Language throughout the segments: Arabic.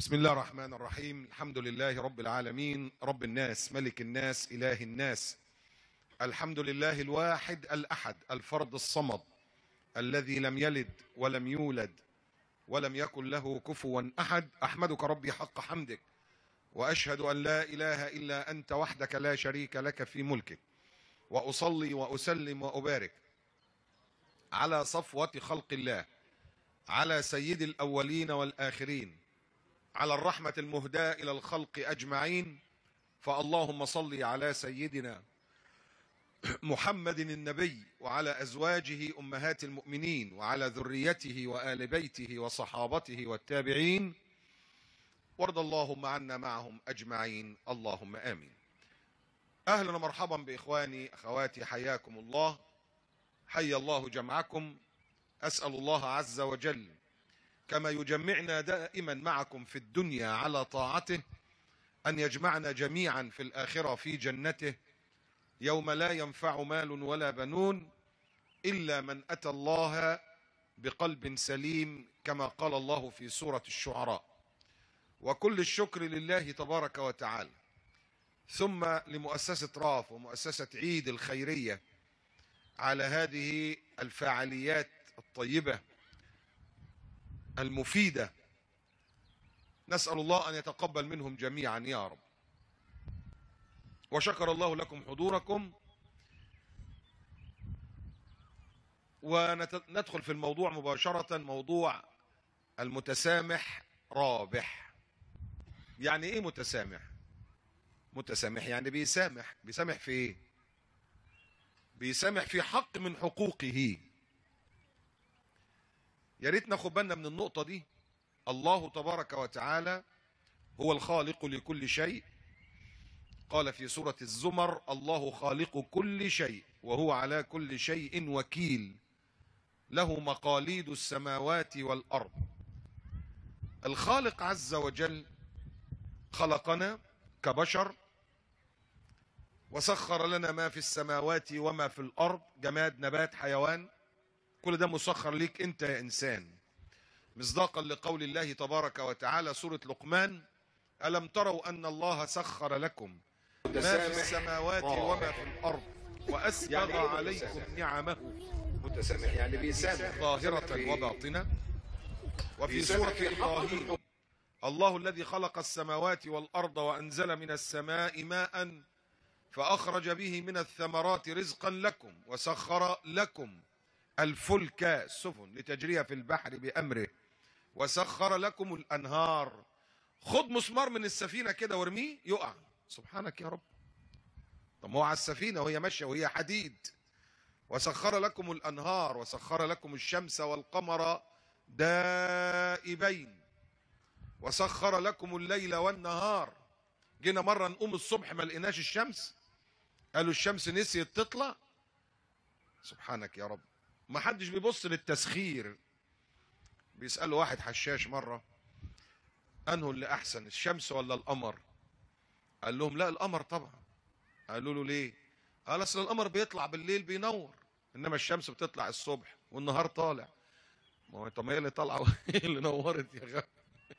بسم الله الرحمن الرحيم. الحمد لله رب العالمين، رب الناس، ملك الناس، إله الناس. الحمد لله الواحد الأحد الفرد الصمد الذي لم يلد ولم يولد ولم يكن له كفوا أحد. أحمدك ربي حق حمدك، وأشهد أن لا إله إلا أنت وحدك لا شريك لك في ملكك، وأصلي وأسلم وأبارك على صفوة خلق الله، على سيد الأولين والآخرين، على الرحمة المهداة إلى الخلق أجمعين. فاللهم صل على سيدنا محمد النبي، وعلى أزواجه أمهات المؤمنين، وعلى ذريته وآل بيته وصحابته والتابعين، وارض اللهم عنا معهم أجمعين، اللهم آمين. أهلا ومرحبا بإخواني أخواتي، حياكم الله، حي الله جمعكم. أسأل الله عز وجل كما يجمعنا دائما معكم في الدنيا على طاعته أن يجمعنا جميعا في الآخرة في جنته، يوم لا ينفع مال ولا بنون إلا من أتى الله بقلب سليم، كما قال الله في سورة الشعراء. وكل الشكر لله تبارك وتعالى، ثم لمؤسسة راف ومؤسسة عيد الخيرية على هذه الفعاليات الطيبة المفيدة. نسأل الله أن يتقبل منهم جميعا يا رب. وشكر الله لكم حضوركم، وندخل في الموضوع مباشرة. موضوع المتسامح رابح. يعني ايه متسامح؟ متسامح يعني بيسامح. بيسامح في ايه؟ بيسامح في حق من حقوقه. يا ريت ناخد بالنا من النقطة دي. الله تبارك وتعالى هو الخالق لكل شيء. قال في سورة الزمر: الله خالق كل شيء وهو على كل شيء وكيل، له مقاليد السماوات والأرض. الخالق عز وجل خلقنا كبشر، وسخر لنا ما في السماوات وما في الأرض، جماد نبات حيوان، كل ده مسخر ليك انت يا انسان، مصداقا لقول الله تبارك وتعالى سورة لقمان: ألم تروا أن الله سخر لكم ما في السماوات وما في الأرض وأسبغ عليكم نعمه. متسامح يعني بيسامح ظاهرة وباطنة. وفي سورة إبراهيم: الله الذي خلق السماوات والأرض وأنزل من السماء ماء فأخرج به من الثمرات رزقا لكم وسخر لكم الفلك السفن لتجري في البحر بأمره وسخر لكم الأنهار. خد مسمار من السفينة كده وارميه يقع. سبحانك يا رب. طب هو على السفينة وهي ماشية وهي حديد. وسخر لكم الأنهار وسخر لكم الشمس والقمر دائبين وسخر لكم الليل والنهار. جينا مرة نقوم الصبح ما لقيناش الشمس، قالوا الشمس نسيت تطلع. سبحانك يا رب. ما حدش بيبص للتسخير. بيسألوا واحد حشاش مرة: أنه اللي أحسن، الشمس ولا القمر؟ قال لهم: لا، القمر طبعا. قالوا له: ليه؟ قال: أصل القمر بيطلع بالليل بينور، إنما الشمس بتطلع الصبح والنهار طالع. ما هو طب ما هي اللي طالعة هي اللي نورت يا غبي.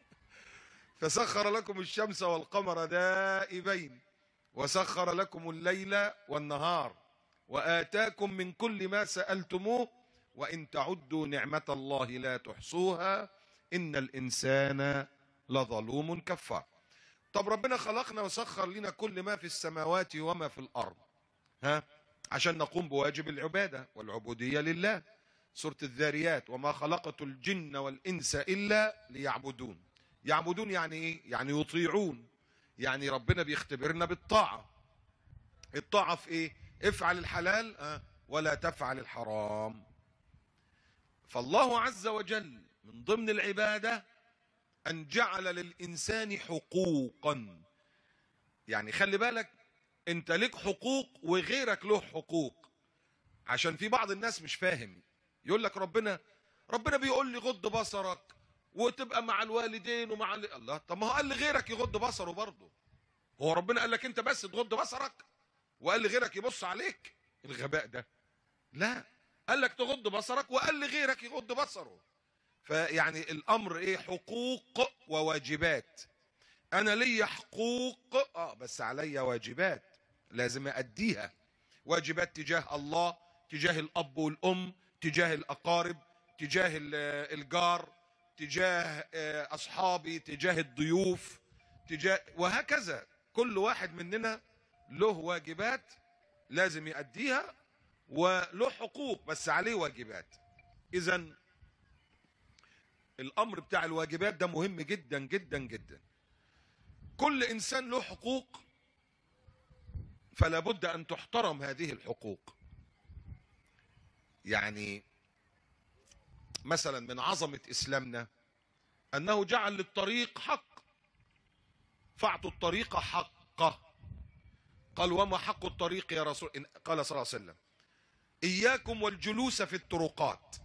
فسخر لكم الشمس والقمر دائبين وسخر لكم الليل والنهار وآتاكم من كل ما سألتموه وإن تعدوا نعمة الله لا تحصوها إن الإنسان لظلوم كفار. طب ربنا خلقنا وسخر لنا كل ما في السماوات وما في الأرض عشان نقوم بواجب العبادة والعبودية لله. سورة الذاريات: وما خلقت الجن والإنس إلا ليعبدون. يعبدون يعني إيه؟ يعني يطيعون. يعني ربنا بيختبرنا بالطاعة. الطاعة في إيه؟ افعل الحلال ولا تفعل الحرام. فالله عز وجل من ضمن العبادة أن جعل للإنسان حقوقا. يعني خلي بالك، أنت لك حقوق وغيرك له حقوق. عشان في بعض الناس مش فاهم، يقول لك ربنا بيقول لي غض بصرك وتبقى مع الوالدين ومع الله. طب ما هو قال لغيرك يغض بصره برضه. هو ربنا قال لك أنت بس تغض بصرك وقال لغيرك يبص عليك؟ الغباء ده. لا، قال لك تغض بصرك وقال لغيرك يغض بصره. فيعني الامر ايه؟ حقوق وواجبات. انا ليا حقوق بس عليا واجبات لازم أديها. واجبات تجاه الله، تجاه الأب والأم، تجاه الأقارب، تجاه الجار، تجاه أصحابي، تجاه الضيوف، وهكذا. كل واحد مننا له واجبات لازم يأديها، وله حقوق بس عليه واجبات. إذن الأمر بتاع الواجبات ده مهم جدا جدا جدا. كل إنسان له حقوق، فلا بد أن تحترم هذه الحقوق. يعني مثلا من عظمة إسلامنا أنه جعل للطريق حق، فاعطوا الطريق حقه. قال وما حق الطريق يا رسول؟ قال صلى الله عليه وسلم إياكم والجلوس في الطرقات.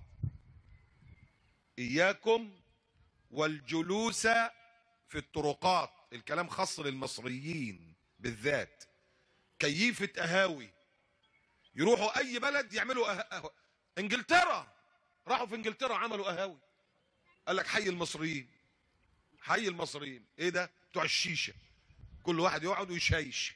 إياكم والجلوس في الطرقات. الكلام خاص للمصريين بالذات. كيفة قهاوي، يروحوا أي بلد يعملوا انجلترا، راحوا في انجلترا عملوا قهاوي، قال لك حي المصريين. حي المصريين ايه ده؟ بتوع الشيشه، كل واحد يقعد ويشيش.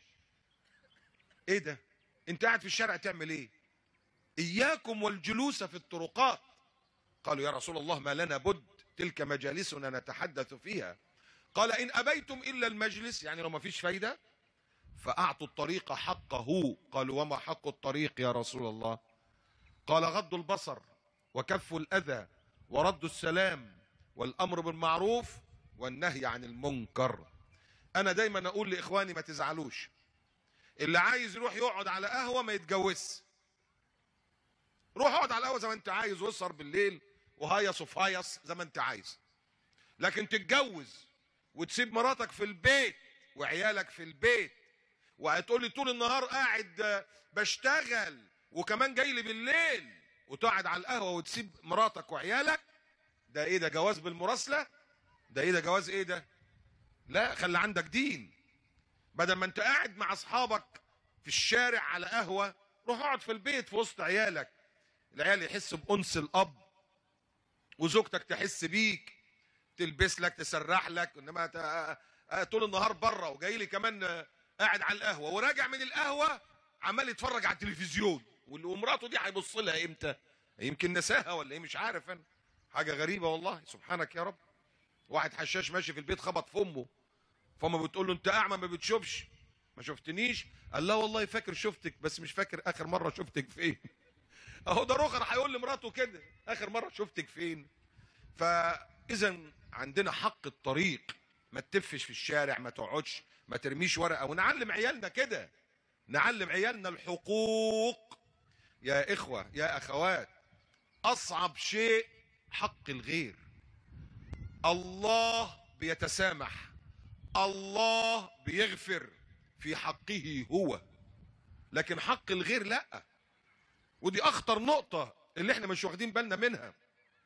ايه ده؟ انت قاعد في الشارع تعمل ايه؟ اياكم والجلوس في الطرقات. قالوا يا رسول الله ما لنا بد، تلك مجالسنا نتحدث فيها. قال ان ابيتم الا المجلس، يعني لو ما فيش فايده فاعطوا الطريق حقه. قالوا وما حق الطريق يا رسول الله؟ قال غض البصر وكف الاذى ورد السلام والامر بالمعروف والنهي عن المنكر. انا دايما اقول لاخواني ما تزعلوش، اللي عايز يروح يقعد على قهوه ما يتجوزش. روح اقعد على قهوه زي ما انت عايز، واسهر بالليل وهيص وفايص زي ما انت عايز، لكن تتجوز وتسيب مراتك في البيت وعيالك في البيت وهتقول لي طول النهار قاعد بشتغل وكمان جاي لي بالليل وتقعد على القهوه وتسيب مراتك وعيالك، ده ايه ده؟ جواز بالمراسله؟ ده ايه ده؟ جواز ايه ده؟ لا، خلي عندك دين. بدل ما انت قاعد مع اصحابك في الشارع على قهوه، روح اقعد في البيت في وسط عيالك. العيال يحسوا بأنس الاب وزوجتك تحس بيك، تلبس لك تسرح لك. انما طول النهار بره وجاي لي كمان قاعد على القهوه وراجع من القهوه عمال يتفرج على التلفزيون، ومراته دي هيبص لها امتى؟ يمكن نساها ولا ايه؟ مش عارف انا. حاجه غريبه والله، سبحانك يا رب. واحد حشاش ماشي في البيت خبط في امه، فامه بتقول له انت اعمى ما بتشوفش؟ ما شفتنيش؟ قال لا والله فاكر شفتك بس مش فاكر اخر مره شفتك فين. اهو ده رخر هيقول لمراته كده اخر مره شفتك فين. فاذا عندنا حق الطريق، ما تتفش في الشارع، ما تقعدش، ما ترميش ورقه، ونعلم عيالنا كده، نعلم عيالنا الحقوق. يا اخوه يا اخوات، اصعب شيء حق الغير. الله بيتسامح، الله بيغفر في حقه هو، لكن حق الغير لا. ودي اخطر نقطه اللي احنا مش واخدين بالنا منها.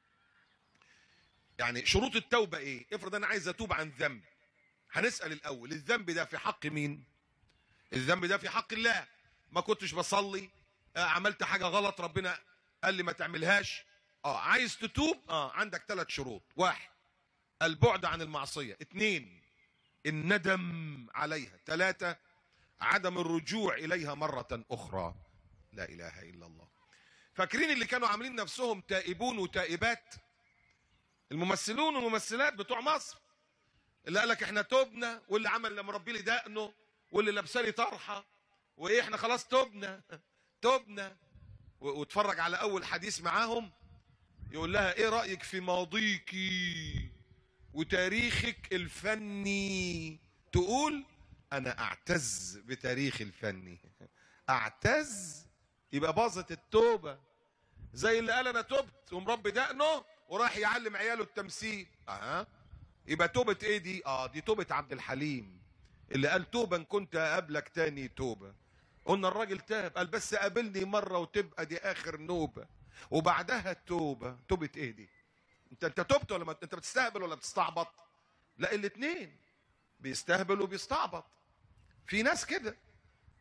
يعني شروط التوبه ايه؟ افرض انا عايز اتوب عن ذنب، هنسال الاول الذنب ده في حق مين؟ الذنب ده في حق الله. ما كنتش بصلي، عملت حاجه غلط ربنا قال لي ما تعملهاش، عايز تتوب، عندك 3 شروط. 1 البعد عن المعصيه، 2 الندم عليها، 3 عدم الرجوع اليها مره اخرى. لا اله الا الله. فاكرين اللي كانوا عاملين نفسهم تائبون وتائبات؟ الممثلون والممثلات بتوع مصر اللي قال لك احنا توبنا، واللي عمل لما مربي لي دقنه، واللي لابسه لي طرحه، وايه احنا خلاص توبنا توبنا. واتفرج على اول حديث معاهم يقول لها ايه رايك في ماضيكي وتاريخك الفني؟ تقول انا اعتز بتاريخ الفني. اعتز؟ يبقى باظت التوبه. زي اللي قال انا تبت ومربي دقنه وراح يعلم عياله التمثيل، يبقى توبه ايه دي؟ دي توبه عبد الحليم اللي قال توبه ان كنت اقابلك تاني توبه. قلنا الراجل تاب، قال بس قابلني مره وتبقى دي اخر نوبه، وبعدها التوبه. توبه ايه دي؟ انت تبت ولا انت بتستهبل ولا بتستعبط؟ لا، الاثنين، بيستهبل وبيستعبط. في ناس كده.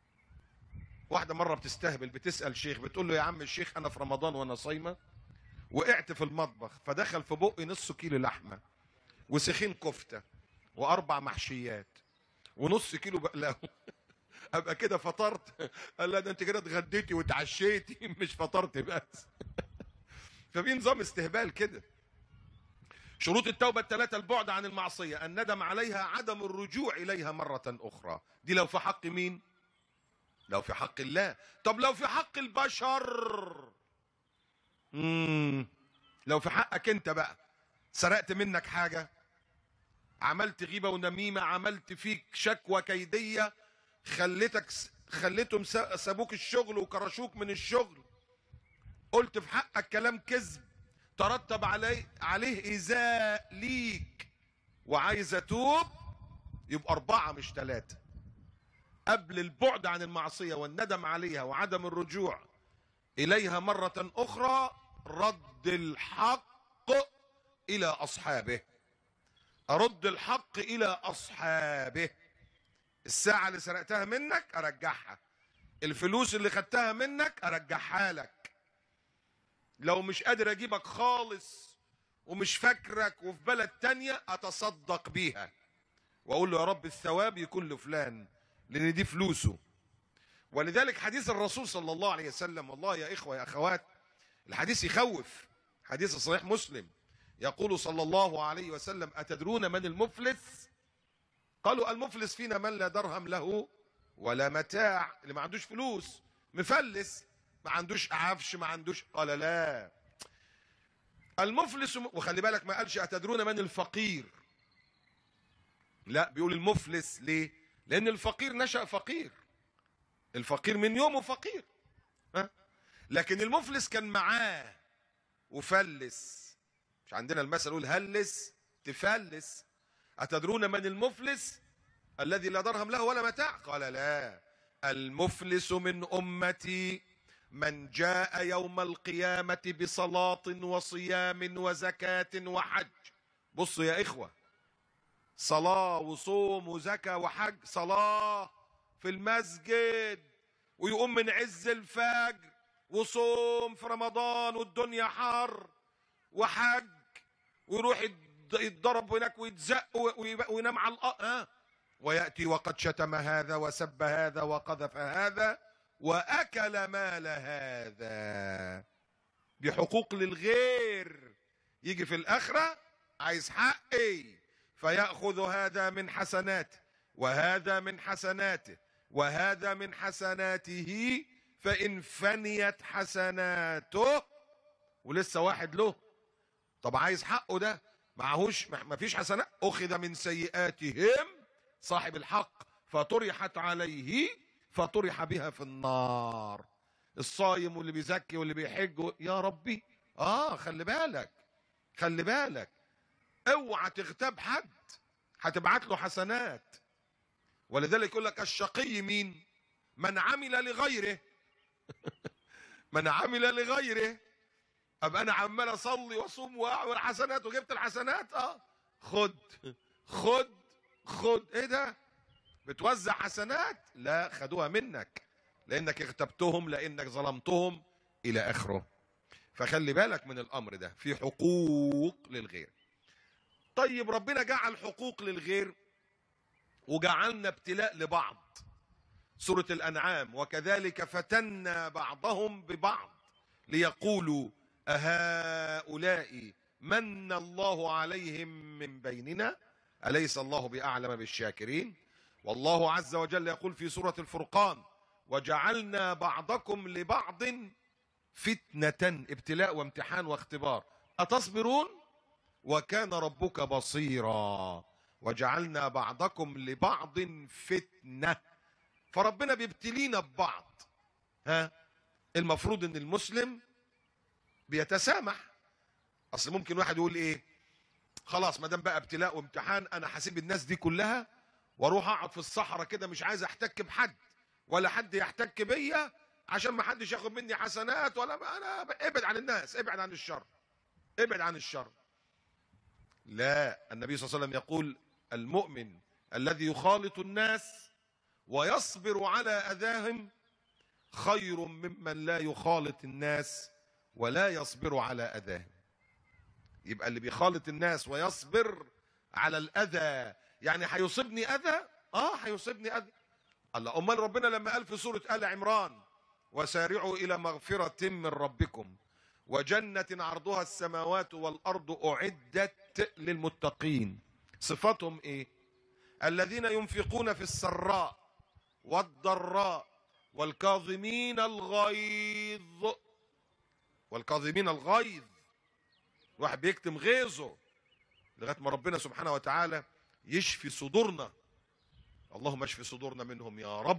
واحده مره بتستهبل، بتسال شيخ، بتقول له يا عم الشيخ انا في رمضان وانا صايمه وقعت في المطبخ، فدخل في بقي نص كيلو لحمه وسخين كفته واربع محشيات ونص كيلو بقلاوه. ابقى كده فطرت؟ قال لا، ده انت كده اتغديتي واتعشيتي مش فطرتي بس. ففي نظام استهبال كده. شروط التوبه الثلاثه: البعد عن المعصيه، الندم عليها، عدم الرجوع اليها مره اخرى. دي لو في حق مين؟ لو في حق الله. طب لو في حق البشر؟ لو في حقك انت بقى، سرقت منك حاجه، عملت غيبه ونميمه، عملت فيك شكوى كيديه، خليتهم سابوك الشغل وكرشوك من الشغل، قلت في حقك كلام كذب ترتب عليه ايذاء ليك، وعايز اتوب، يبقى 4 مش 3. قبل البعد عن المعصيه والندم عليها وعدم الرجوع اليها مره اخرى: رد الحق الى اصحابه. ارد الحق الى اصحابه. الساعه اللي سرقتها منك ارجعها، الفلوس اللي خدتها منك ارجعها لك، لو مش قادر اجيبك خالص ومش فاكرك وفي بلد تانية اتصدق بيها واقول له يا رب الثواب يكون لفلان لان دي فلوسه. ولذلك حديث الرسول صلى الله عليه وسلم، والله يا اخوه يا اخوات الحديث يخوف، حديث صحيح مسلم، يقول صلى الله عليه وسلم: اتدرون من المفلس؟ قالوا: المفلس فينا من لا درهم له ولا متاع، اللي ما عندوش فلوس، مفلس، ما عندوش عفش، ما عندوش. قال: لا، المفلس. وخلي بالك ما قالش اتدرون من الفقير، لا، بيقول المفلس. ليه؟ لان الفقير نشأ فقير، الفقير من يومه فقير، لكن المفلس كان معاه وفلس. مش عندنا المثل يقول هلس تفلس؟ أتدرون من المفلس؟ الذي لا درهم له ولا متاع. قال: لا، المفلس من أمتي من جاء يوم القيامة بصلاة وصيام وزكاة وحج. بصوا يا إخوة، صلاة وصوم وزكاة وحج. صلاة في المسجد ويقوم من عز الفجر، وصوم في رمضان والدنيا حر، وحج ويروح يتضرب هناك ويتزق وينام على الارض، وياتي وقد شتم هذا وسب هذا وقذف هذا واكل مال هذا بحقوق للغير. يجي في الاخره عايز حقي، فياخذ هذا من حسناته وهذا من حسناته وهذا من حسناته، فان فنيت حسناته ولسه واحد له، طب عايز حقه ده، معهوش، ما فيش حسنات، اخذ من سيئاتهم صاحب الحق فطرحت عليه فطرح بها في النار. الصايم واللي بيزكي واللي بيحج يا ربي، خلي بالك، خلي بالك، اوعى تغتاب حد، هتبعت له حسنات. ولذلك يقول لك الشقي مين؟ من عمل لغيره. من عمل لغيره. ابقى انا عمال اصلي واصوم واعمل حسنات وجبت الحسنات، خد خد خد. ايه ده؟ بتوزع حسنات؟ لا، خدوها منك لانك اغتبتهم، لانك ظلمتهم، الى اخره. فخلي بالك من الامر ده، في حقوق للغير. طيب ربنا جعل حقوق للغير وجعلنا ابتلاء لبعض. سورة الأنعام: وكذلك فتنا بعضهم ببعض ليقولوا أهؤلاء من الله عليهم من بيننا أليس الله بأعلم بالشاكرين. والله عز وجل يقول في سورة الفرقان: وجعلنا بعضكم لبعض فتنة، ابتلاء وامتحان واختبار، أتصبرون وكان ربك بصيرا. وجعلنا بعضكم لبعض فتنة، فربنا بيبتلينا ببعض. المفروض ان المسلم بيتسامح. اصل ممكن واحد يقول ايه، خلاص ما دام بقى ابتلاء وامتحان انا هسيب الناس دي كلها واروح اقعد في الصحراء كده مش عايز احتك بحد ولا حد يحتك بيا عشان ما حدش ياخد مني حسنات ولا انا. ابعد عن الناس، ابعد عن الشر، ابعد عن الشر. لا، النبي صلى الله عليه وسلم يقول: المؤمن الذي يخالط الناس ويصبر على اذاهم خير ممن لا يخالط الناس ولا يصبر على أذاهم. يبقى اللي بيخالط الناس ويصبر على الأذى، يعني هيصيبني أذى؟ هيصيبني أذى. الله، أمال ربنا لما قال في سورة آل عمران وسارعوا إلى مغفرة من ربكم وجنة عرضها السماوات والأرض أعدت للمتقين، صفاتهم إيه؟ الذين ينفقون في السراء والضراء والكاظمين الغيظ. والكاظمين الغيظ، واحد بيكتم غيظه لغايه ما ربنا سبحانه وتعالى يشفي صدورنا. اللهم اشفي صدورنا منهم يا رب.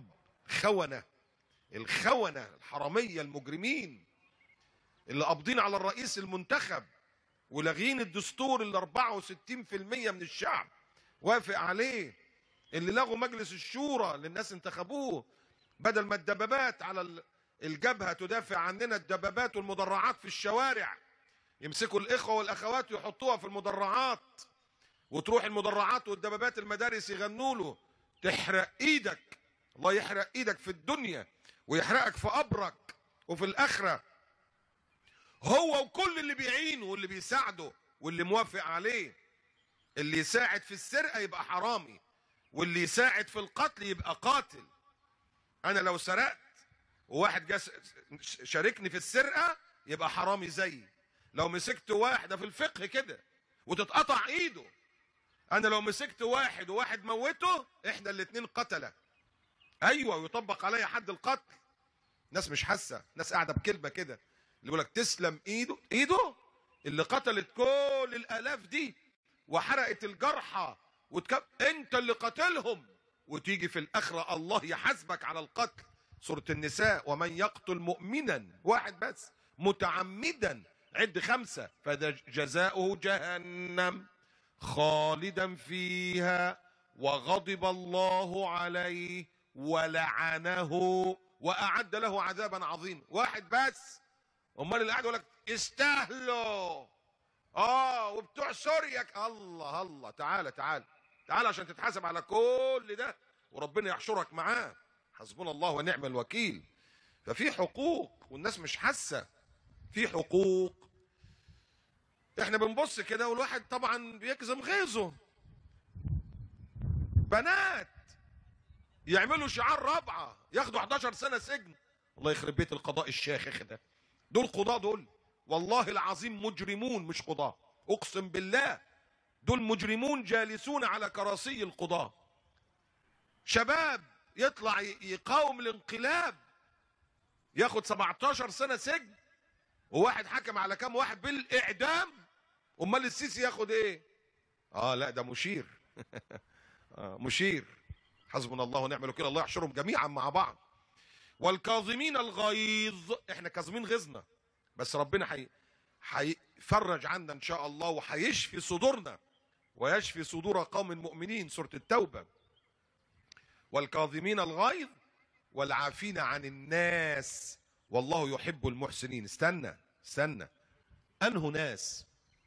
الخونة الحرامية المجرمين اللي قابضين على الرئيس المنتخب ولاغين الدستور اللي 64% من الشعب وافق عليه، اللي لغوا مجلس الشورى اللي الناس انتخبوه، بدل ما الدبابات على الجبهة تدافع عننا، الدبابات والمدرعات في الشوارع، يمسكوا الإخوة والأخوات ويحطوها في المدرعات، وتروح المدرعات والدبابات المدارس يغنوا له تحرق إيدك. الله يحرق إيدك في الدنيا ويحرقك في قبرك وفي الآخرة. هو وكل اللي بيعينه واللي بيساعده واللي موافق عليه. اللي يساعد في السرقة يبقى حرامي، واللي يساعد في القتل يبقى قاتل. أنا لو سرقت وواحد جا شاركني في السرقة يبقى حرامي زيي. لو مسكت واحدة في الفقه كده وتتقطع ايده، انا لو مسكت واحد وواحد موته، احنا الاتنين قتلة. ايوه، ويطبق عليا حد القتل. ناس مش حاسة، ناس قاعدة بكلمة كده، اللي يقول لك تسلم ايده اللي قتلت كل الالاف دي وحرقت الجرحى انت اللي قتلهم، وتيجي في الاخرة الله يحاسبك على القتل. سورة النساء ومن يقتل مؤمنا، واحد بس، متعمدا، عد 5، فجزاؤه جهنم خالدا فيها وغضب الله عليه ولعنه وأعد له عذابا عظيما. واحد بس. امال اللي قاعد يقول لك استاهلوا وبتوع سوريا، الله تعالى عشان تتحاسب على كل ده وربنا يحشرك معاه. حسبنا الله ونعم الوكيل. ففي حقوق والناس مش حاسه، في حقوق. احنا بنبص كده والواحد طبعا بيكظم غيظه. بنات يعملوا شعار رابعه ياخدوا 11 سنه سجن. الله يخرب بيت القضاء الشاخخ ده. دول قضاة، دول والله العظيم مجرمون مش قضاة، اقسم بالله دول مجرمون جالسون على كراسي القضاة. شباب يطلع يقاوم الانقلاب ياخد 17 سنة سجن، وواحد حكم على كام واحد بالاعدام. امال السيسي ياخد ايه؟ لا ده مشير. مشير. حسبنا الله ونعم الوكيل. الله يحشرهم جميعا مع بعض. والكاظمين الغيظ، احنا كاظمين غيظنا، بس ربنا هيفرج عنا ان شاء الله وهيشفي صدورنا ويشفي صدور قوم مؤمنين. سورة التوبة. والكاظمين الغيظ والعافين عن الناس والله يحب المحسنين. استنى انه ناس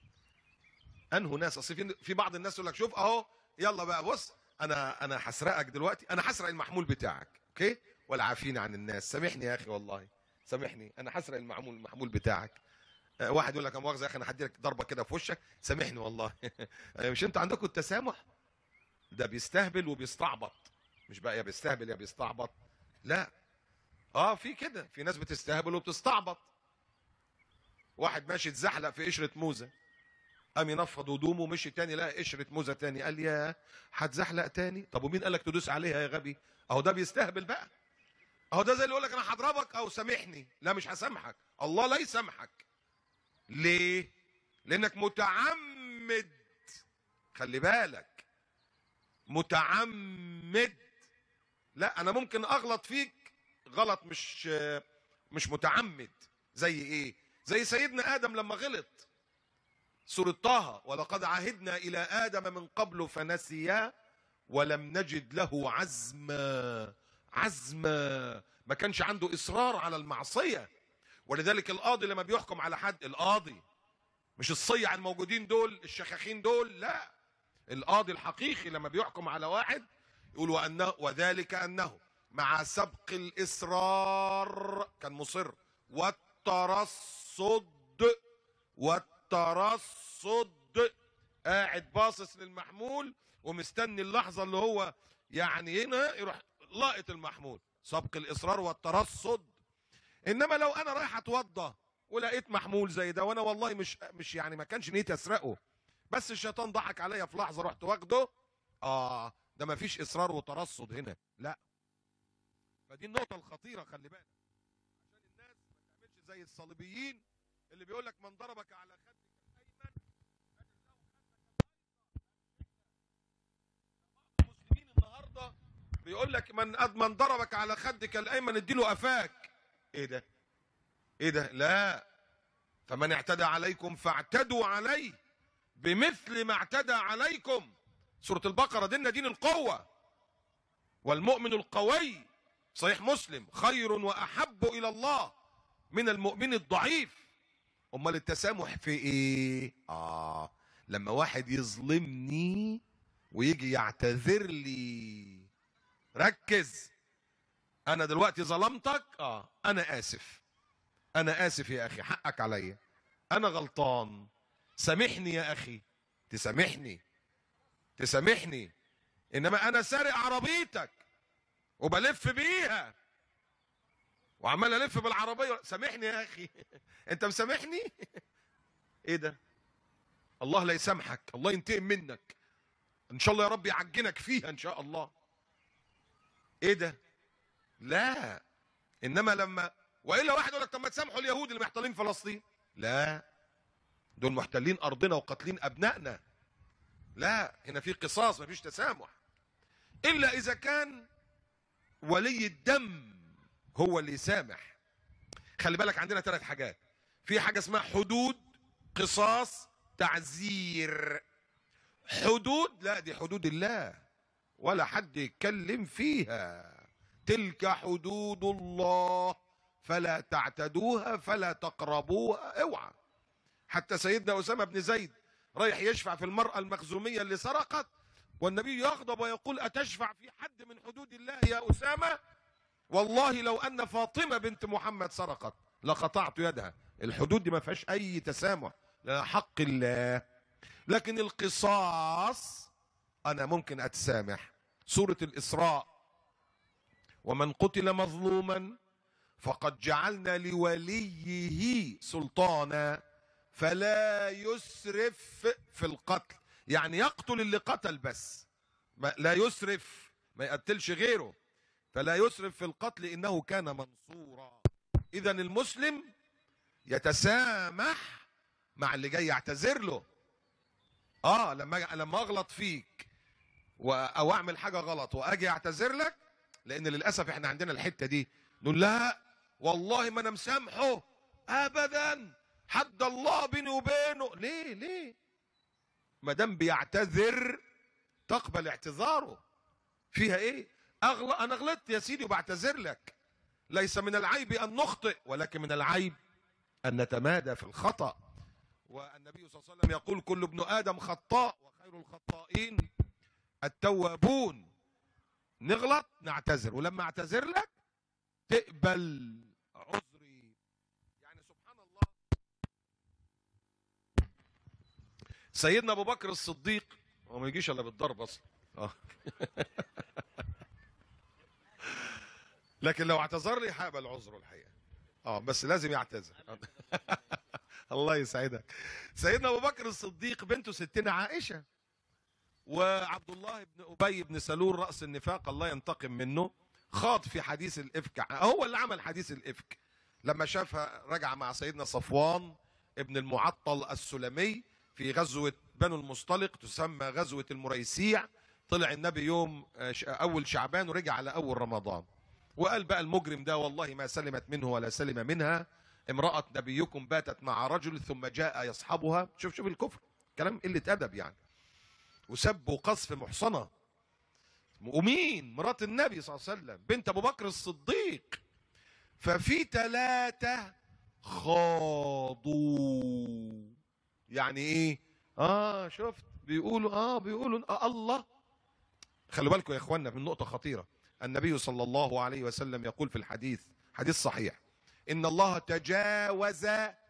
اصل في بعض الناس يقول لك شوف اهو، يلا بقى بص، انا هسرقك دلوقتي، انا هسرق المحمول بتاعك، اوكي؟ والعافين عن الناس. سامحني يا اخي، والله سامحني، انا هسرق المحمول بتاعك. واحد يقول لك يا مؤاخذه يا اخي انا هدي لك ضربه كده في وشك، سامحني والله. مش انتوا عندكم التسامح؟ ده بيستهبل وبيستعبط، مش بقى يا بيستهبل يا بيستعبط، لا. في كده، في ناس بتستهبل وبتستعبط. واحد ماشي اتزحلق في قشره موزه، قام ينفض هدومه ومشي تاني لقى قشره موزه تاني، قال يا هتزحلق تاني؟ طب ومين قال لك تدوس عليها يا غبي؟ اهو ده بيستهبل بقى. اهو ده زي اللي يقول لك انا هضربك او سامحني. لا مش هسامحك، الله لا يسامحك. ليه؟ لانك متعمد. خلي بالك، متعمد. لا انا ممكن اغلط فيك غلط مش متعمد. زي ايه؟ زي سيدنا ادم لما غلط. سورة طه ولقد عهدنا الى ادم من قبل فنسي ولم نجد له عزما. ما كانش عنده اصرار على المعصية. ولذلك القاضي لما بيحكم على حد، القاضي مش الصيع الموجودين دول الشخاخين دول، لا، القاضي الحقيقي لما بيحكم على واحد يقول وذلك انه مع سبق الاصرار كان مصر والترصد، قاعد باصص للمحمول ومستني اللحظة اللي هو يعني هنا يروح لاقط المحمول. سبق الإصرار والترصد. إنما لو أنا رايح أتوضى ولقيت محمول زي ده، وأنا والله مش يعني ما كانش نيتي أسرقه، بس الشيطان ضحك عليا في لحظة رحت واخده، ده ما فيش إصرار وترصد هنا، لا. فدي النقطة الخطيرة، خلي بالك عشان الناس ما تعملش زي الصليبيين اللي بيقول لك من ضربك على خدك الأيمن المسلمين النهارده بيقول لك من ضربك على خدك الأيمن اديله قفاك. ايه ده؟ ايه ده؟ لا. فمن اعتدى عليكم فاعتدوا عليه بمثل ما اعتدى عليكم. سورة البقرة، ديننا دين القوة، والمؤمن القوي صحيح مسلم خير وأحب إلى الله من المؤمن الضعيف. أمال التسامح في إيه؟ لما واحد يظلمني ويجي يعتذر لي. ركز، أنا دلوقتي ظلمتك، أنا آسف، أنا آسف يا أخي، حقك عليا، أنا غلطان، سامحني يا أخي، تسامحني. إنما أنا سارق عربيتك وبلف بيها وعمال ألف بالعربية، سامحني يا أخي أنت مسامحني؟ إيه ده؟ الله لا يسامحك، الله ينتقم منك إن شاء الله، يا رب يعجنك فيها إن شاء الله. إيه ده؟ لا. إنما لما وإلا واحد يقول لك طب ما تسامحوا اليهود اللي محتلين فلسطين. لا، دول محتلين أرضنا وقاتلين أبنائنا. لا، هنا في قصاص، ما فيش تسامح، إلا إذا كان ولي الدم هو اللي يسامح. خلي بالك عندنا 3 حاجات. في حاجة اسمها حدود، قصاص، تعزير. حدود، لا دي حدود الله ولا حد يتكلم فيها. تلك حدود الله فلا تعتدوها فلا تقربوها. اوعى. حتى سيدنا أسامة بن زيد رايح يشفع في المرأة المخزومية اللي سرقت، والنبي يغضب ويقول أتشفع في حد من حدود الله يا أسامة؟ والله لو أن فاطمة بنت محمد سرقت لقطعت يدها. الحدود دي ما فيهاش أي تسامح، لا حق الله. لكن القصاص أنا ممكن أتسامح. سورة الإسراء، ومن قتل مظلوما فقد جعلنا لوليه سلطانا فلا يسرف في القتل. يعني يقتل اللي قتل بس، لا يسرف، ما يقتلش غيره. فلا يسرف في القتل إنه كان منصورا. إذن المسلم يتسامح مع اللي جاي يعتذر له. لما أغلط فيك أو أعمل حاجة غلط وأجي أعتذر لك، لأن للأسف إحنا عندنا الحتة دي، نقول لا والله ما أنا مسامحه أبدا، حد الله بيني وبينه. ليه؟ ما دام بيعتذر تقبل اعتذاره. فيها ايه؟ انا غلطت يا سيدي وبعتذر لك. ليس من العيب ان نخطئ، ولكن من العيب ان نتمادى في الخطأ. والنبي صلى الله عليه وسلم يقول كل ابن ادم خطاء وخير الخطائين التوابون. نغلط نعتذر، ولما اعتذر لك تقبل عذري. يعني سبحان الله، سيدنا ابو بكر الصديق هو ما يجيش الا بالضرب اصلا. لكن لو اعتذر لي هقبل عذره الحقيقه. بس لازم يعتذر. الله يسعدك. سيدنا ابو بكر الصديق بنته ستنا عائشه، وعبد الله بن ابي بن سلول راس النفاق الله ينتقم منه خاض في حديث الافك. هو اللي عمل حديث الافك لما شافها رجع مع سيدنا صفوان ابن المعطل السلمي في غزوه بنو المصطلق تسمى غزوه المريسيع. طلع النبي يوم اول شعبان ورجع على اول رمضان، وقال بقى المجرم ده والله ما سلمت منه ولا سلم منها. امرأة نبيكم باتت مع رجل ثم جاء يصحبها. شوف الكفر، كلام قلة أدب يعني، وسب وقذف محصنة. ومين؟ مرات النبي صلى الله عليه وسلم بنت أبو بكر الصديق. ففي 3 خاضوا. يعني إيه؟ شفت بيقولوا الله. خلوا بالكم يا إخواننا من نقطة خطيرة. النبي صلى الله عليه وسلم يقول في الحديث، حديث صحيح، إن الله تجاوز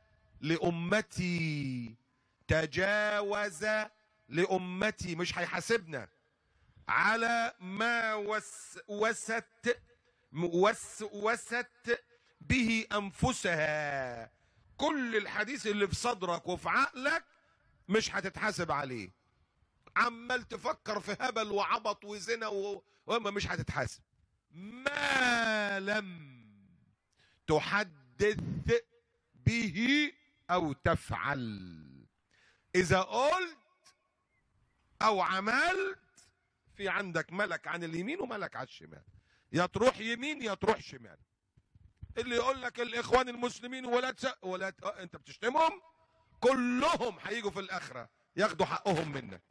لأمتي، تجاوز لأمتي، مش هيحاسبنا على ما وسوست به أنفسها. كل الحديث اللي في صدرك وفي عقلك مش هتتحاسب عليه. عمال تفكر في هبل وعبط وزنا وما مش هتتحاسب ما لم تحدث به أو تفعل. إذا قلت أو عملت في عندك ملك عن اليمين وملك على الشمال، يا تروح يمين يا تروح شمال. اللي يقول لك الإخوان المسلمين ولا أنت بتشتمهم، كلهم هيجوا في الآخرة ياخدوا حقهم منك،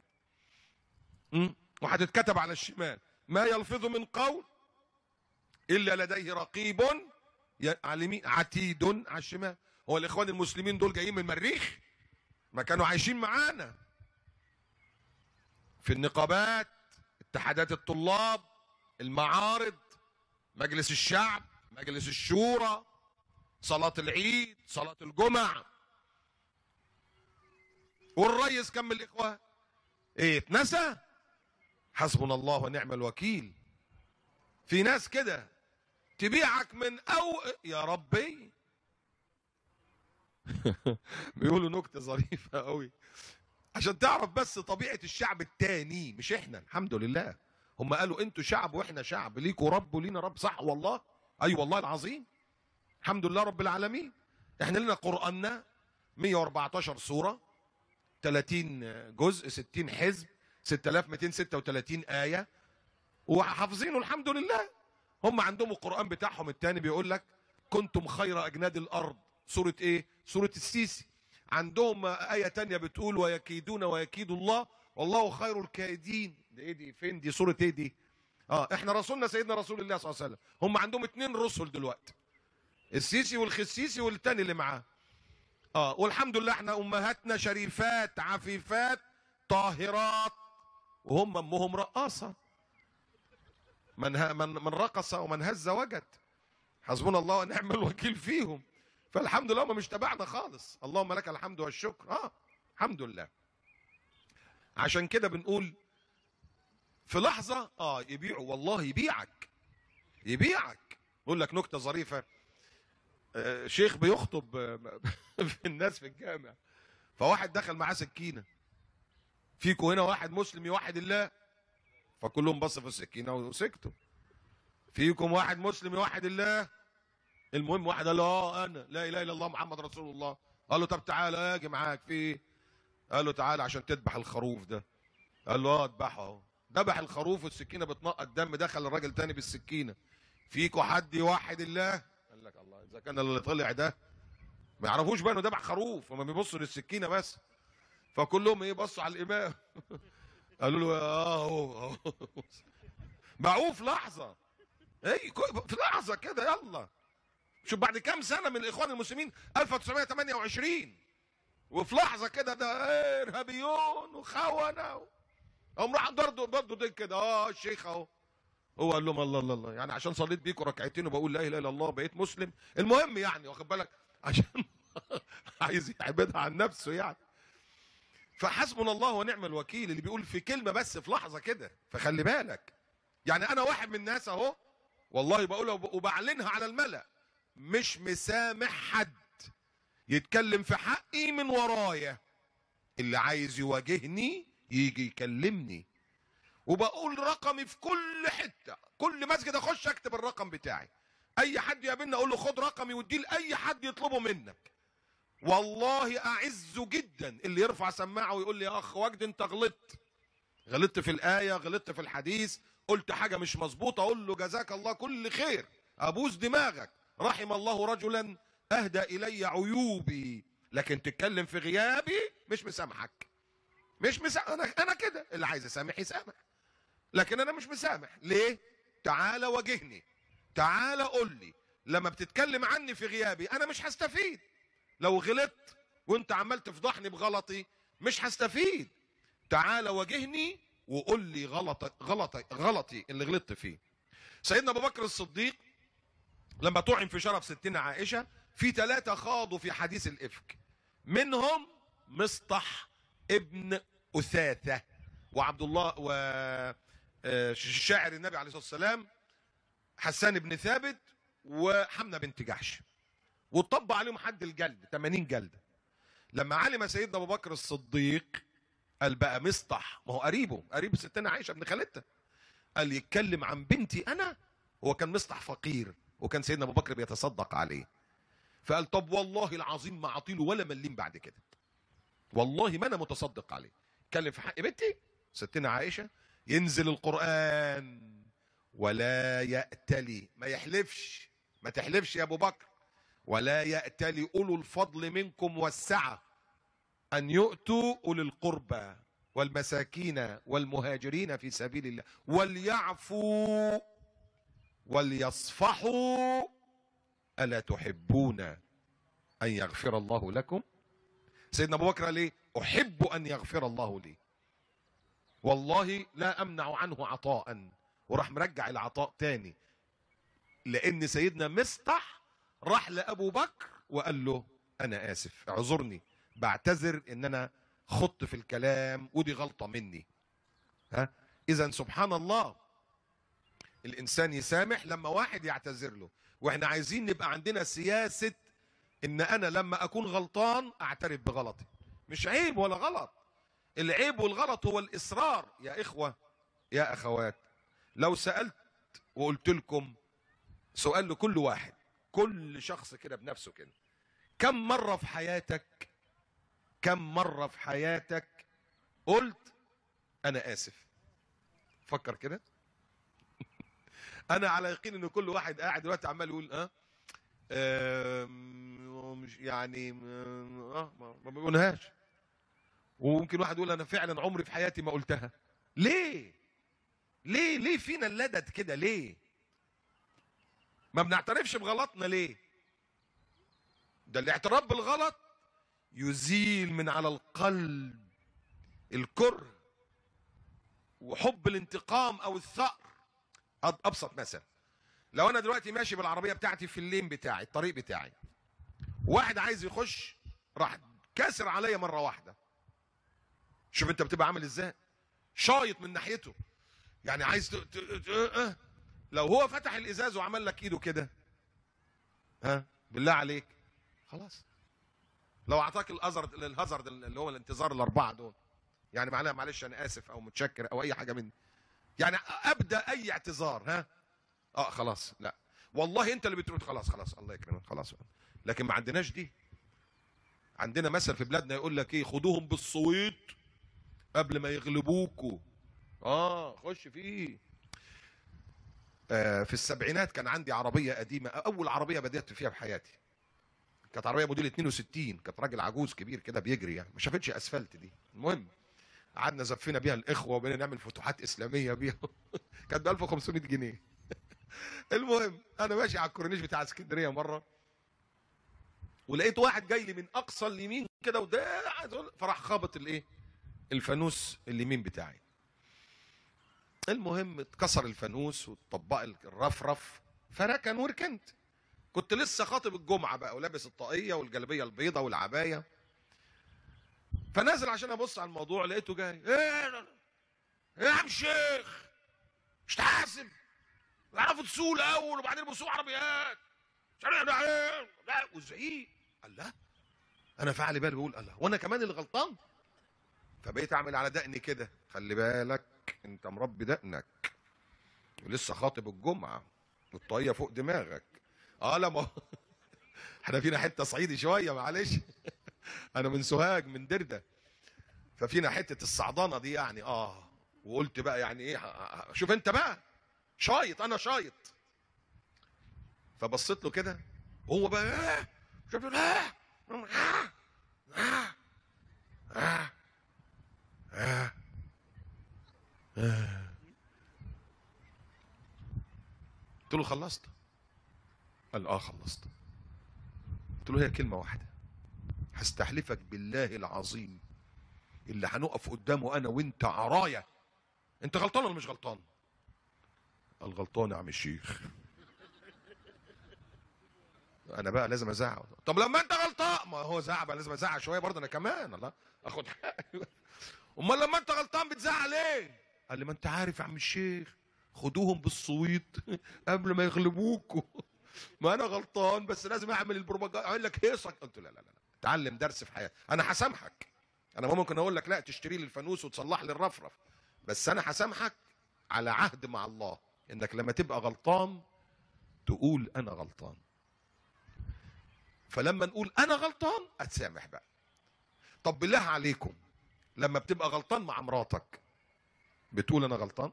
وهتتكتب على الشمال ما يلفظ من قول إلا لديه رقيب على اليمين عتيد على الشمال. هو الإخوان المسلمين دول جايين من المريخ؟ ما كانوا عايشين معانا في النقابات، اتحادات الطلاب، المعارض، مجلس الشعب، مجلس الشورى، صلاة العيد، صلاة الجمعة. والرئيس كم من الإخوان؟ ايه اتنسى؟ حسبنا الله ونعم الوكيل. في ناس كده تبيعك من يا ربي. بيقولوا نكتة ظريفة قوي عشان تعرف بس طبيعة الشعب التاني، مش احنا. الحمد لله هم قالوا انتوا شعب واحنا شعب، ليكوا رب ولينا رب. صح والله، اي والله العظيم. الحمد لله رب العالمين. احنا لنا قرآننا 114 سورة، 30 جزء، 60 حزب، 6236 آية، وحافظينه الحمد لله. هم عندهم القرآن بتاعهم التاني بيقول لك كنتم خير أجناد الأرض. سورة ايه؟ سورة السيسي. عندهم آية تانية بتقول ويكيدون ويكيد الله والله خير الكائدين. دي ايه دي؟ فين دي؟ سورة ايه دي؟ احنا رسولنا سيدنا رسول الله صلى الله عليه وسلم. هم عندهم 2 رسل دلوقتي، السيسي والخسيسي والتاني اللي معاه. والحمد لله احنا امهاتنا شريفات عفيفات طاهرات، وهم امهم رقاصه. من رقص ومن هز وجد. حسبنا الله ونعم الوكيل فيهم. فالحمد لله هم مش تبعنا خالص. اللهم لك الحمد والشكر. الحمد لله. عشان كده بنقول في لحظه يبيعوا، والله يبيعك. بقول لك نكته ظريفه. شيخ بيخطب في الناس في الجامع، فواحد دخل معاه سكينه. فيكوا هنا واحد مسلم يوحد الله؟ فكلهم بصوا في السكينه وسكتوا. فيكم واحد مسلم يوحد الله؟ المهم واحد قال له انا لا اله الا الله محمد رسول الله. قال له طب تعالى اجي معاك. في ايه؟ قال له تعالى عشان تذبح الخروف ده. قال له اذبحه اهو. ذبح الخروف والسكينه بتنقط دم. دخل الراجل تاني بالسكينه. فيكوا حد يوحد الله؟ قال لك الله، اذا كان اللي طلع ده ما يعرفوش بقى انه ذبح خروف، هم بيبصوا للسكينه بس. فكلهم ايه؟ بصوا على الامام. قالوا له اهو باعوه في لحظه. اي في لحظه كده. يلا شوف بعد كام سنه من الاخوان المسلمين، 1928، وفي لحظه كده ده ارهابيون وخونه. هم راح برضه دي كده. الشيخ اهو. هو قال لهم الله الله الله، يعني عشان صليت بيكم ركعتين وبقول لا اله الا الله بقيت مسلم. المهم يعني واخد بالك، عشان عايز يعبدها عن نفسه يعني. فحسبنا الله ونعم الوكيل اللي بيقول في كلمه بس في لحظه كده. فخلي بالك، يعني انا واحد من الناس اهو والله بقولها وبعلنها على الملأ، مش مسامح حد يتكلم في حقي من ورايا. اللي عايز يواجهني يجي يكلمني، وبقول رقمي في كل حته. كل مسجد اخش اكتب الرقم بتاعي. اي حد يقابلني اقول له خد رقمي واديه لاي حد يطلبه منك. والله اعز جدا اللي يرفع سماعه ويقول لي يا اخ وجد انت غلطت في الايه، غلطت في الحديث، قلت حاجه مش مظبوطه. اقول له جزاك الله كل خير، ابوس دماغك، رحم الله رجلا اهدى الي عيوبي. لكن تتكلم في غيابي مش مسامحك. انا كده، اللي عايز يسامح يسامح، لكن انا مش مسامح. ليه؟ تعالى واجهني، تعالى قول لي. لما بتتكلم عني في غيابي انا مش هستفيد. لو غلطت وانت عمال تفضحني بغلطي مش هستفيد. تعالى واجهني وقول لي غلطي اللي غلطت فيه. سيدنا ابو بكر الصديق لما طعن في شرف ستنا عائشه في 3 خاضوا في حديث الإفك، منهم مصطح ابن أثاثة وعبد الله وشاعر النبي عليه الصلاة والسلام حسان بن ثابت وحمنة بنت جحش، وطبق عليهم حد الجلد 80 جلدة. لما علم سيدنا أبو بكر الصديق قال بقى مصطح، ما هو قريب ستنا عائشة ابن خالتها، قال يتكلم عن بنتي أنا؟ هو كان مصطح فقير وكان سيدنا أبو بكر بيتصدق عليه، فقال طب والله العظيم ما أعطيله ولا مليم بعد كده، والله ما أنا متصدق عليه، اتكلم في حق بنتي ستنا عائشة. ينزل القرآن ولا يأتلي، ما يحلفش، ما تحلفش يا أبو بكر، ولا يأتلي أولو الفضل منكم والسعة أن يؤتوا أولي القربى والمساكين والمهاجرين في سبيل الله وليعفوا وليصفحوا ألا تحبون أن يغفر الله لكم؟ سيدنا أبو بكر قال إيه؟ أحب أن يغفر الله لي، والله لا أمنع عنه عطاء، وراح مرجع العطاء تاني، لأن سيدنا مصطح راح لأبو بكر وقال له أنا آسف اعذرني، بعتذر إن أنا خضت في الكلام ودي غلطة مني. إذا سبحان الله الإنسان يسامح لما واحد يعتذر له، وإحنا عايزين نبقى عندنا سياسة إن أنا لما أكون غلطان أعترف بغلطي، مش عيب ولا غلط، العيب والغلط هو الإصرار. يا إخوة يا أخوات، لو سألت وقلت لكم سؤال لكل واحد، كل شخص كده بنفسه كده، كم مرة في حياتك قلت أنا آسف؟ فكر كده. أنا على يقين إن كل واحد قاعد دلوقتي عمال يقول مش يعني ما بيقولهاش، وممكن واحد يقول أنا فعلا عمري في حياتي ما قلتها. ليه فينا اللدد كده؟ ليه ما بنعترفش بغلطنا؟ ليه؟ ده الاعتراف بالغلط يزيل من على القلب الكره وحب الانتقام او الثأر. ابسط مثل، لو انا دلوقتي ماشي بالعربيه بتاعتي في اللين بتاعي الطريق بتاعي، واحد عايز يخش راح كاسر عليا مره واحده، شوف انت بتبقى عامل ازاي، شايط من ناحيته، يعني عايز لو هو فتح الازاز وعمل لك ايده كده، بالله عليك خلاص. لو اعطاك الهازارد اللي هو الانتظار الاربعه دول، يعني معناها معلش انا اسف او متشكر او اي حاجه مني، يعني ابدا اي اعتذار، خلاص، لا والله انت اللي بترد، خلاص الله يكرمك خلاص. لكن ما عندناش دي. عندنا مثل في بلادنا يقول لك ايه، خدوهم بالصويت قبل ما يغلبوكوا. خش فيه. في السبعينات كان عندي عربيه قديمه، اول عربيه بدأت فيها بحياتي، كانت عربيه موديل 62، كانت راجل عجوز كبير كده بيجري، يعني ما شافتش اسفلت دي. المهم قعدنا زفينا بيها الاخوه وبقينا نعمل فتوحات اسلاميه بيها. كانت ب 1500 جنيه. المهم انا ماشي على الكورنيش بتاع اسكندريه مره، ولقيت واحد جاي لي من اقصى اليمين كده وده فراح خابط الفانوس اليمين بتاعي. المهم اتكسر الفانوس واتطبق الرفرف، فركن وركنت. كنت لسه خاطب الجمعه بقى ولابس الطاقيه والجلابيه البيضاء والعبايه، فنازل عشان ابص على الموضوع، لقيته جاي ايه يا عم شيخ، مش تحاسب؟ يعرفوا تسوق الاول وبعدين بيسوقوا عربيات، مش عارف ايه لا والزعيق. قال لا، انا في بالي بقول الله وانا كمان اللي غلطان، فبقيت اعمل على دقني كده، خلي بالك انت مربي دقنك ولسه خاطب الجمعه والطاقيه فوق دماغك. لا ما احنا فينا حته صعيدي شويه معلش. انا من سوهاج من درده، ففينا حته الصعدانه دي يعني. وقلت بقى يعني ايه، شوف انت بقى شايط انا شايط. فبصيت له كده هو بقى شوف قلت له خلصت؟ قال خلصت. قلت له هي كلمه واحده، هستحلفك بالله العظيم اللي هنقف قدامه انا وانت عرايا، انت غلطان ولا مش غلطان؟ قال غلطان يا عم الشيخ. انا بقى لازم ازعق. طب لما انت غلطان، ما هو زعق بقى، لازم ازعق شويه برضه انا كمان، الله اخد حقي. امال لما انت غلطان بتزعق ليه؟ قال لي ما انت عارف يا عم الشيخ، خدوهم بالصويت قبل ما يغلبوكوا. ما انا غلطان بس لازم اعمل البروباجندا، اقول لك هيصك. قلت له لا لا لا، اتعلم درس في حياتك. انا هسامحك، انا ممكن اقول لك لا تشتري لي الفانوس وتصلح لي الرفرف، بس انا هسامحك على عهد مع الله انك لما تبقى غلطان تقول انا غلطان. فلما نقول انا غلطان اتسامح بقى. طب بالله عليكم، لما بتبقى غلطان مع مراتك بتقول انا غلطان؟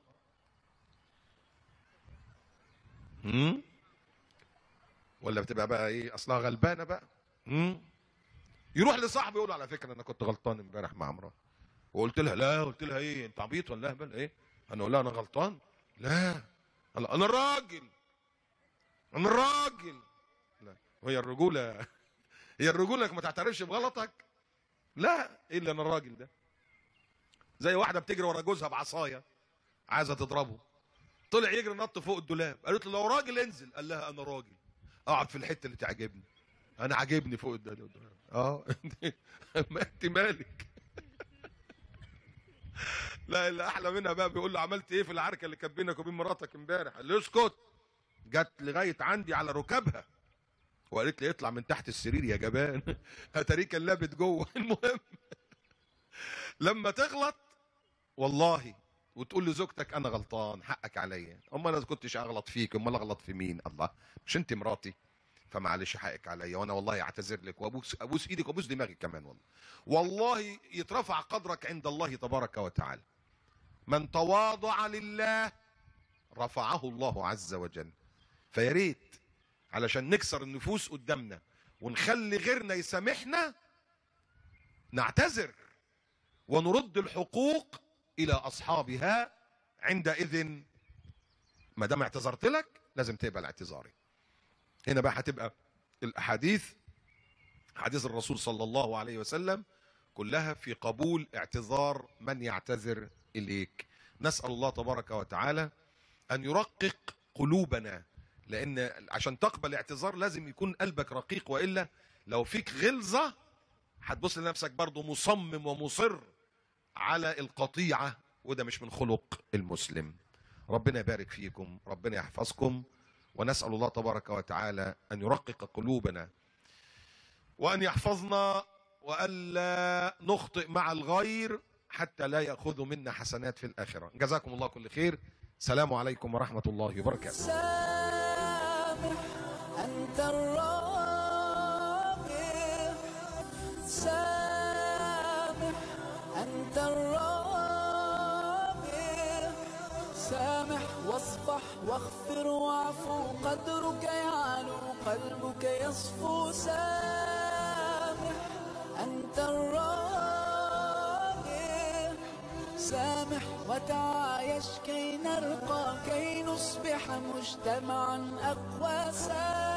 ولا بتبقى بقى ايه اصلها غلبانه بقى؟ يروح لصاحبه يقول على فكره انا كنت غلطان امبارح مع مراتي، وقلت لها لا، قلت لها ايه انت عبيط ولا اهبل ايه؟ انا اقول لها انا غلطان؟ لا انا الراجل، انا الراجل. لا، وهي الرجوله هي الرجوله انك ما تعترفش بغلطك؟ لا، ايه اللي انا الراجل ده؟ زي واحده بتجري ورا جوزها بعصايه عايزه تضربه، طلع يجري نط فوق الدولاب، قالت له لو راجل انزل، قال لها انا راجل اقعد في الحته اللي تعجبني، انا عاجبني فوق الدولاب. ما انت مالك. لا، اللي احلى منها بقى بيقول له عملت ايه في العركه اللي كانت بينك وبين مراتك امبارح؟ قال له اسكت، جت لغايه عندي على ركابها وقالت لي اطلع من تحت السرير يا جبان. اتاريك اللابت جوه. المهم لما تغلط والله وتقول لزوجتك انا غلطان حقك عليا، امال انا كنتش اغلط فيك، امال اغلط في مين؟ الله، مش انت مراتي؟ فمعلش حقك عليا، وانا والله اعتذر لك وابوس ايدك وابوس دماغك كمان، والله والله يترفع قدرك عند الله تبارك وتعالى. من تواضع لله رفعه الله عز وجل. فيا ريت علشان نكسر النفوس قدامنا ونخلي غيرنا يسامحنا نعتذر ونرد الحقوق الى اصحابها. عندئذ ما دام اعتذرت لك لازم تقبل اعتذاري. هنا بقى هتبقى الاحاديث، حديث الرسول صلى الله عليه وسلم كلها في قبول اعتذار من يعتذر اليك. نسأل الله تبارك وتعالى ان يرقق قلوبنا، لان عشان تقبل اعتذار لازم يكون قلبك رقيق، والا لو فيك غلظة هتبص لنفسك برضو مصمم ومصر على القطيعة، وده مش من خلق المسلم. ربنا يبارك فيكم، ربنا يحفظكم، ونسأل الله تبارك وتعالى أن يرقق قلوبنا وأن يحفظنا وألا نخطئ مع الغير حتى لا يأخذ منا حسنات في الآخرة. جزاكم الله كل خير. السلام عليكم ورحمة الله وبركاته. سامح أنت الرابع، سامح أنت الرابع، سامح واصفح واغفر واعفو، قدرك يعلو قلبك يصفو. سامح أنت الرابع، سامح وتعايش كي نرقى، كي نصبح مجتمعا أقوى.